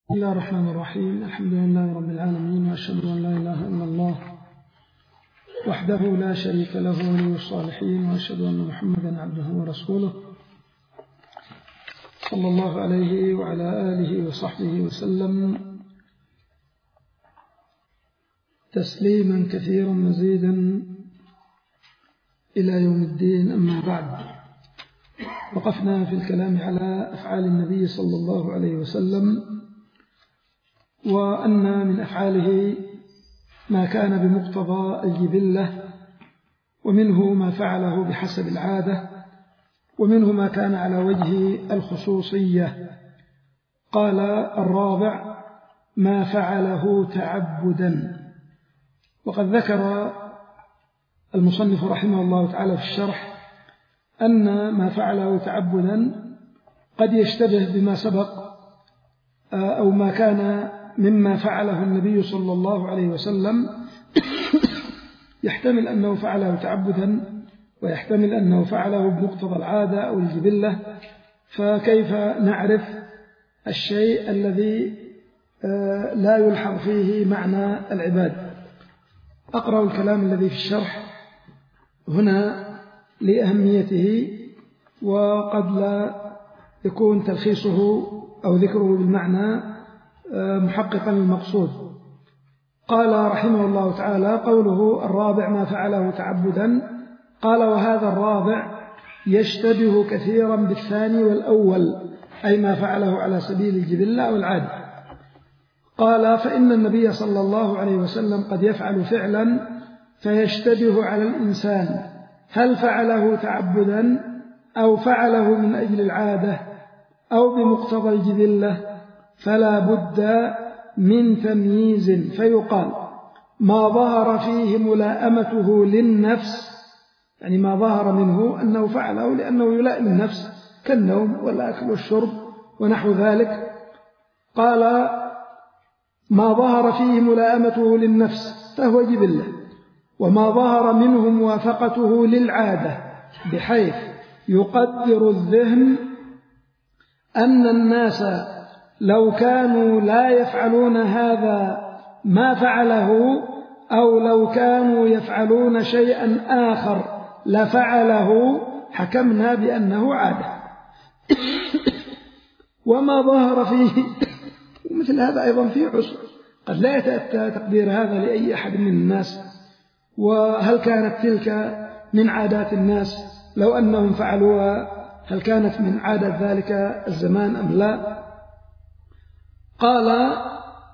بسم الله الرحمن الرحيم. الحمد لله رب العالمين، وأشهد أن لا إله إلا الله وحده لا شريك له ولي الصالحين، وأشهد أن محمدا عبده ورسوله صلى الله عليه وعلى آله وصحبه وسلم تسليما كثيرا مزيدا إلى يوم الدين. أما بعد، وقفنا في الكلام على أفعال النبي صلى الله عليه وسلم، وأن من أفعاله ما كان بمقتضى الجبلة، ومنه ما فعله بحسب العادة، ومنه ما كان على وجه الخصوصية. قال الرابع ما فعله تعبدا. وقد ذكر المصنف رحمه الله تعالى في الشرح أن ما فعله تعبدا قد يشتبه بما سبق، أو ما كان مما فعله النبي صلى الله عليه وسلم، يحتمل أنه فعله تعبدا، ويحتمل أنه فعله بمقتضى العادة أو الجبلة. فكيف نعرف الشيء الذي لا يلحظ فيه معنى العبادة؟ أقرأ الكلام الذي في الشرح هنا لأهميته، وقد لا يكون تلخيصه أو ذكره بالمعنى محققا للمقصود. قال رحمه الله تعالى: قوله الرابع ما فعله تعبدا، قال وهذا الرابع يشتبه كثيرا بالثاني والأول، أي ما فعله على سبيل الجبلة أو العادة. قال فإن النبي صلى الله عليه وسلم قد يفعل فعلا فيشتبه على الإنسان هل فعله تعبدا أو فعله من أجل العادة أو بمقتضى الجبلة، فلا بد من تمييز، فيقال ما ظهر فيه ملائمته للنفس، يعني ما ظهر منه أنه فعله لأنه يلائم النفس كالنوم والأكل والشرب ونحو ذلك. قال ما ظهر فيه ملائمته للنفس فهو جبلة، وما ظهر منه موافقته للعادة بحيث يقدر الذهن أن الناس لو كانوا لا يفعلون هذا ما فعله، أو لو كانوا يفعلون شيئا آخر لفعله، حكمنا بأنه عادة. وما ظهر فيه مثل هذا أيضا فيه عسر، قد لا يتأتى تقدير هذا لأي أحد من الناس، وهل كانت تلك من عادات الناس لو أنهم فعلوها؟ هل كانت من عادة ذلك الزمان أم لا؟ قال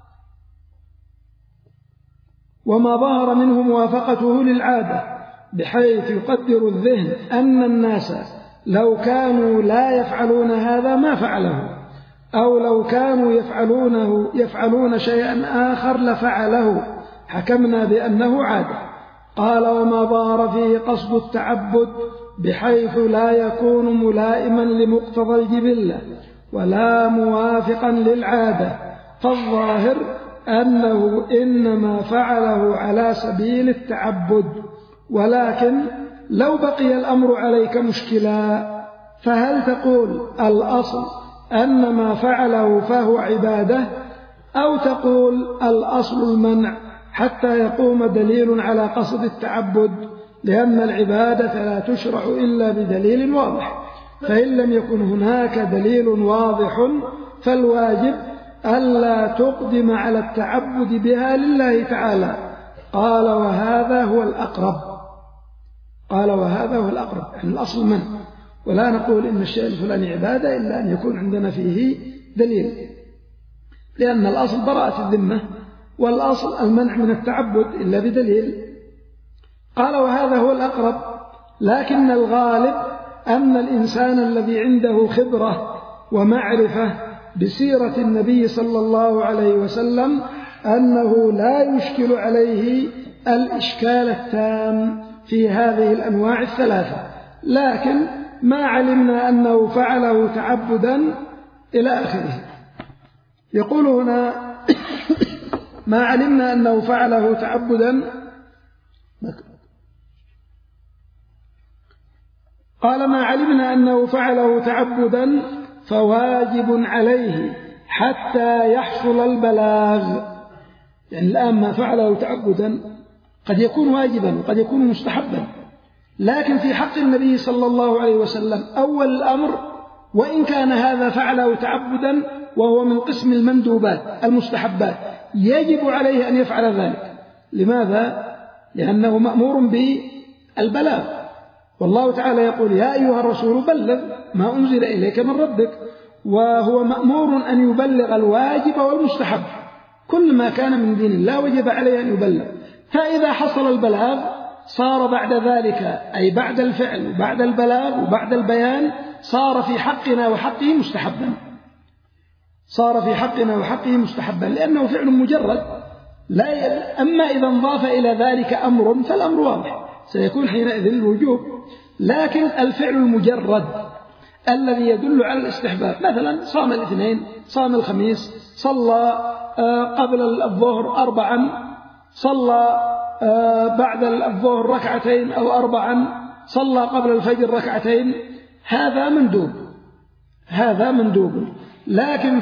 وما ظهر منه موافقته للعادة بحيث يقدر الذهن أن الناس لو كانوا لا يفعلون هذا ما فعله، أو لو كانوا يفعلون شيئا آخر لفعله، حكمنا بأنه عادة. قال وما ظهر فيه قصد التعبد بحيث لا يكون ملائما لمقتضى الجبلة ولا موافقا للعادة، فالظاهر أنه إنما فعله على سبيل التعبد. ولكن لو بقي الأمر عليك مشكلا، فهل تقول الأصل أن ما فعله فهو عبادة، أو تقول الأصل المنع حتى يقوم دليل على قصد التعبد، لأن العبادة لا تشرع إلا بدليل واضح، فإن لم يكن هناك دليل واضح فالواجب ألا تقدم على التعبد بها لله تعالى. قال وهذا هو الأقرب. يعني الأصل منع، ولا نقول إن الشيء الفلاني عبادة إلا أن يكون عندنا فيه دليل، لأن الأصل براءة الذمة، والأصل المنع من التعبد إلا بدليل. قال وهذا هو الأقرب، لكن الغالب أن الإنسان الذي عنده خبرة ومعرفة بسيرة النبي صلى الله عليه وسلم أنه لا يشكل عليه الإشكال التام في هذه الأنواع الثلاثة، لكن ما علمنا أنه فعله تعبدا إلى آخره. يقول هنا ما علمنا أنه فعله تعبدا، قال ما علمنا أنه فعله تعبدا فواجب عليه حتى يحصل البلاغ. يعني الآن ما فعله تعبدا قد يكون واجبا وقد يكون مستحبا، لكن في حق النبي صلى الله عليه وسلم أول الأمر، وإن كان هذا فعله تعبدا وهو من قسم المندوبات المستحبات، يجب عليه أن يفعل ذلك. لماذا؟ لأنه مأمور بالبلاغ، والله تعالى يقول يا أيها الرسول بلغ ما أنزل إليك من ربك، وهو مأمور أن يبلغ الواجب والمستحب. كل ما كان من دين الله وجب عليه أن يبلغ. فإذا حصل البلاغ صار بعد ذلك، أي بعد الفعل وبعد البلاغ وبعد البيان، صار في حقنا وحقه مستحبا، صار في حقنا وحقه مستحبا، لأنه فعل مجرد. أما إذا انضاف إلى ذلك أمر فالأمر واضح، سيكون حينئذ الوجوب. لكن الفعل المجرد الذي يدل على الاستحباب، مثلا صام الاثنين، صام الخميس، صلى قبل الظهر 4، صلى بعد الظهر 2 أو 4، صلى قبل الفجر 2، هذا مندوب، هذا مندوب. لكن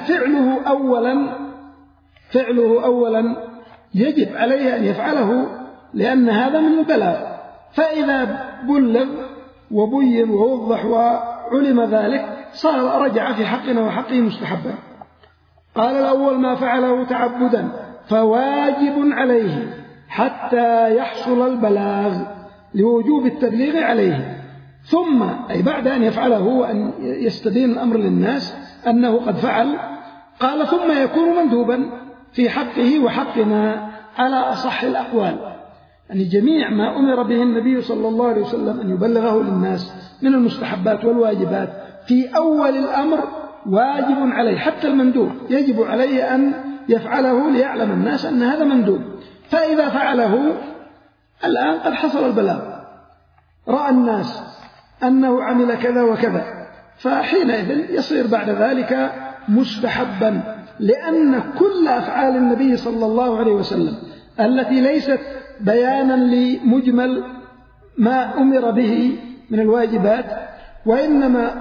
فعله أولا يجب عليه أن يفعله، لأن هذا من البلاغ. فإذا بلغ وبين ووضح وعلم ذلك صار رجع في حقنا وحقه مستحبا. قال الأول ما فعله تعبدا فواجب عليه حتى يحصل البلاغ لوجوب التبليغ عليه، ثم أي بعد أن يفعله وأن يستبين الأمر للناس أنه قد فعل، قال ثم يكون مندوبا في حقه وحقنا على أصح الأقوال. يعني جميع ما أمر به النبي صلى الله عليه وسلم أن يبلغه للناس من المستحبات والواجبات في أول الأمر واجب عليه، حتى المندوب يجب عليه أن يفعله ليعلم الناس أن هذا مندوب. فإذا فعله الآن قد حصل البلاغ، رأى الناس أنه عمل كذا وكذا، فحينئذ يصير بعد ذلك مستحبا، لأن كل أفعال النبي صلى الله عليه وسلم التي ليست بيانا لمجمل ما أمر به من الواجبات، وإنما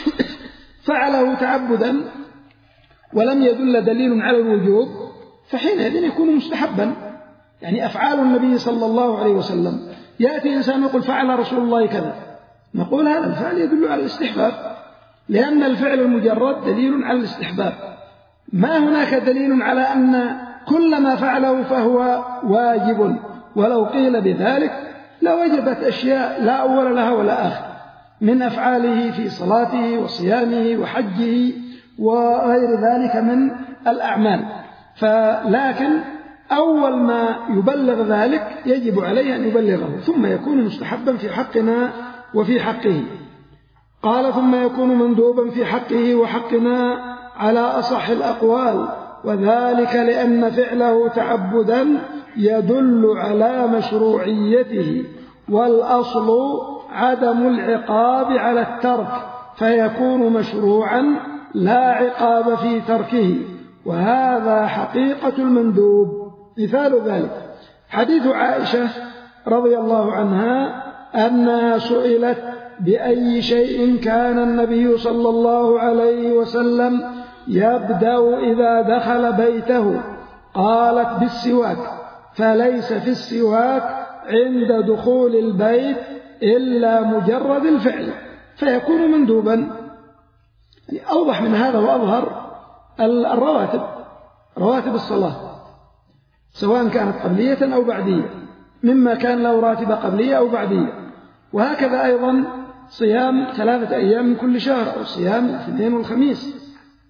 فعله تعبدا ولم يدل دليل على الوجوب، فحينئذ يكون مستحبا. يعني أفعال النبي صلى الله عليه وسلم، يأتي إنسان يقول فعل رسول الله كذا، نقول هذا الفعل يدل على الاستحباب، لأن الفعل المجرد دليل على الاستحباب. ما هناك دليل على أن كل ما فعله فهو واجب، ولو قيل بذلك لوجبت أشياء لا أول لها ولا آخر من أفعاله في صلاته وصيامه وحجه وغير ذلك من الأعمال. لكن أول ما يبلغ ذلك يجب عليه أن يبلغه، ثم يكون مستحبا في حقنا وفي حقه. قال ثم يكون مندوبا في حقه وحقنا على أصح الأقوال، وذلك لأن فعله تعبدا يدل على مشروعيته، والأصل عدم العقاب على الترك، فيكون مشروعا لا عقاب في تركه، وهذا حقيقة المندوب. مثال ذلك حديث عائشة رضي الله عنها أنها سئلت بأي شيء كان النبي صلى الله عليه وسلم يبدأ إذا دخل بيته، قالت بالسواك، فليس في السواك عند دخول البيت إلا مجرد الفعل، فيكون مندوبا. يعني أوضح من هذا وأظهر الرواتب، رواتب الصلاة سواء كانت قبلية أو بعدية، مما كان له راتبة قبلية أو بعدية. وهكذا أيضا صيام 3 أيام من كل شهر، أو صيام الاثنين والخميس.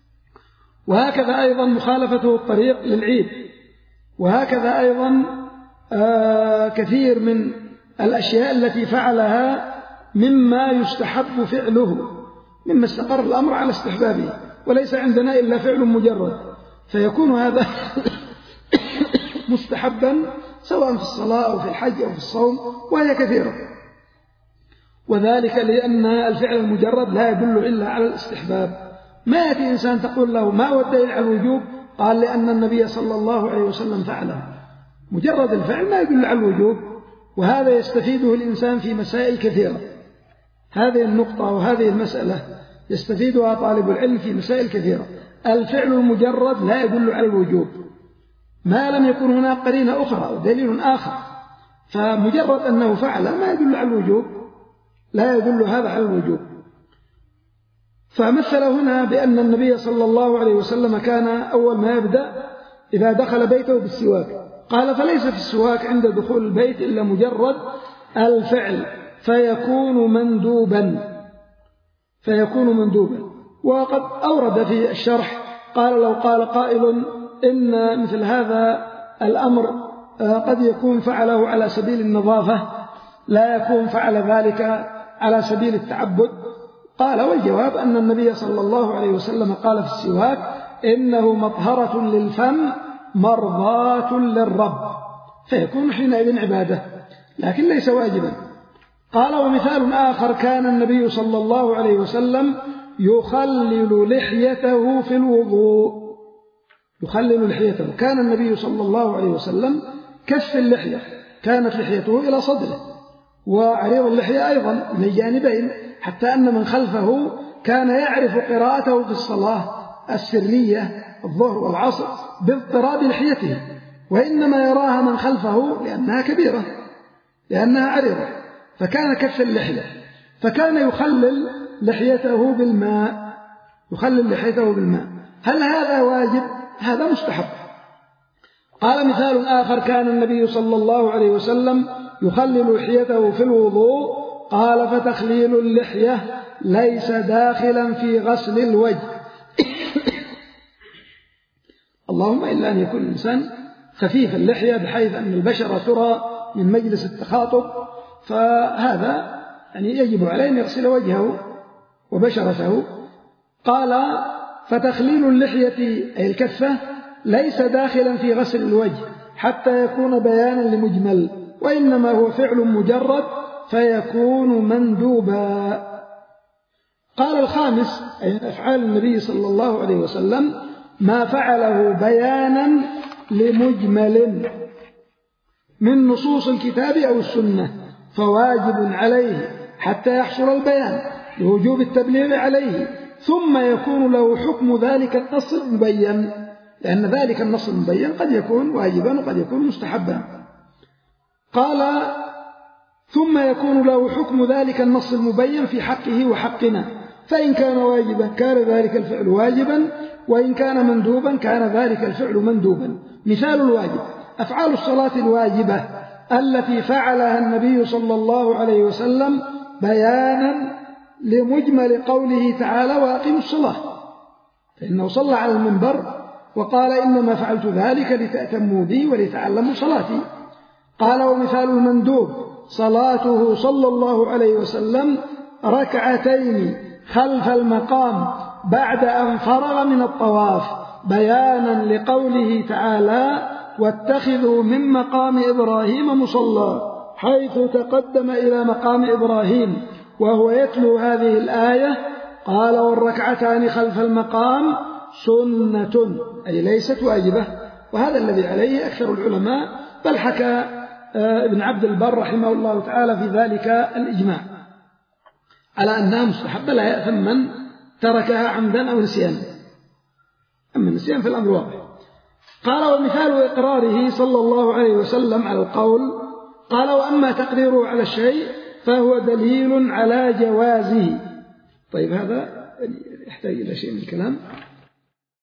وهكذا أيضا مخالفته الطريق للعيد. وهكذا أيضا كثير من الأشياء التي فعلها مما يستحب فعله، مما استقر الأمر على استحبابه، وليس عندنا إلا فعل مجرد، فيكون هذا مستحبا سواء في الصلاة أو في الحج أو في الصوم، وهي كثيرة. وذلك لأن الفعل المجرد لا يدل إلا على الاستحباب. ما يأتي إنسان تقول له ما هو الدليل على الوجوب؟ قال لأن النبي صلى الله عليه وسلم فعله. مجرد الفعل ما يدل على الوجوب، وهذا يستفيده الإنسان في مسائل كثيرة. هذه النقطة وهذه المسألة يستفيدها طالب العلم في مسائل كثيرة. الفعل المجرد لا يدل على الوجوب ما لم يكن هناك قرينة أخرى أو دليل آخر، فمجرد أنه فعل ما يدل على الوجوب، لا يدل هذا على الوجوب. فمثل هنا بأن النبي صلى الله عليه وسلم كان أول ما يبدأ إذا دخل بيته بالسواك، قال فليس في السواك عند دخول البيت إلا مجرد الفعل فيكون مندوبا. وقد أورد في الشرح قال لو قال قائل إن مثل هذا الأمر قد يكون فعله على سبيل النظافة لا يكون فعل ذلك على سبيل التعبد، قال والجواب أن النبي صلى الله عليه وسلم قال في السواك إنه مطهرة للفم مرضاة للرب، فيكون حينئذ عبادة لكن ليس واجبا. قال ومثال آخر كان النبي صلى الله عليه وسلم يخلل لحيته في الوضوء، كان النبي صلى الله عليه وسلم كف اللحية، كانت لحيته إلى صدره وعريض اللحية أيضا من الجانبين، حتى أن من خلفه كان يعرف قراءته في الصلاة السرية الظهر والعصر باضطراب لحيته، وإنما يراها من خلفه لأنها كبيرة لأنها عريضة، فكان كف اللحية، فكان يخلل لحيته بالماء. هل هذا واجب؟ هذا مستحب. قال مثال آخر كان النبي صلى الله عليه وسلم يخلل لحيته في الوضوء، قال فتخليل اللحية ليس داخلا في غسل الوجه اللهم إلا أن يكون الإنسان خفيف اللحية بحيث أن البشرة ترى من مجلس التخاطب، فهذا يعني يجب عليه أن يغسل وجهه وبشرته. قال فتخليل اللحية أي الكفة ليس داخلا في غسل الوجه حتى يكون بيانا لمجمل، وإنما هو فعل مجرد فيكون مندوبا. قال الخامس أي أفعال النبي صلى الله عليه وسلم ما فعله بيانا لمجمل من نصوص الكتاب أو السنة فواجب عليه حتى يحصل البيان لوجوب التبليغ عليه، ثم يكون له حكم ذلك النص المبين، لأن ذلك النص المبين قد يكون واجبا وقد يكون مستحبا. قال ثم يكون له حكم ذلك النص المبين في حقه وحقنا، فإن كان واجبا كان ذلك الفعل واجبا، وإن كان مندوبا كان ذلك الفعل مندوبا. مثال الواجب أفعال الصلاة الواجبة التي فعلها النبي صلى الله عليه وسلم بيانا لمجمل قوله تعالى وأقيموا الصلاة، فإنه صلى على المنبر وقال إنما فعلت ذلك لتأتموا بي ولتعلموا صلاتي. قال ومثال المندوب صلاته صلى الله عليه وسلم ركعتين خلف المقام بعد أن فرغ من الطواف بيانا لقوله تعالى واتخذوا من مقام إبراهيم مصلى، حيث تقدم إلى مقام إبراهيم وهو يتلو هذه الآية. قال والركعتان خلف المقام سنة أي ليست واجبة، وهذا الذي عليه أكثر العلماء، بل حكى ابن عبد البر رحمه الله تعالى في ذلك الإجماع على أنها مستحبة لا يأثم من تركها عمدا أو نسيانا، أما النسيان في الأمر واضح. قال ومثال إقراره صلى الله عليه وسلم على القول، قال وأما تقريره على الشيء فهو دليل على جوازه. طيب هذا يحتاج إلى شيء من الكلام.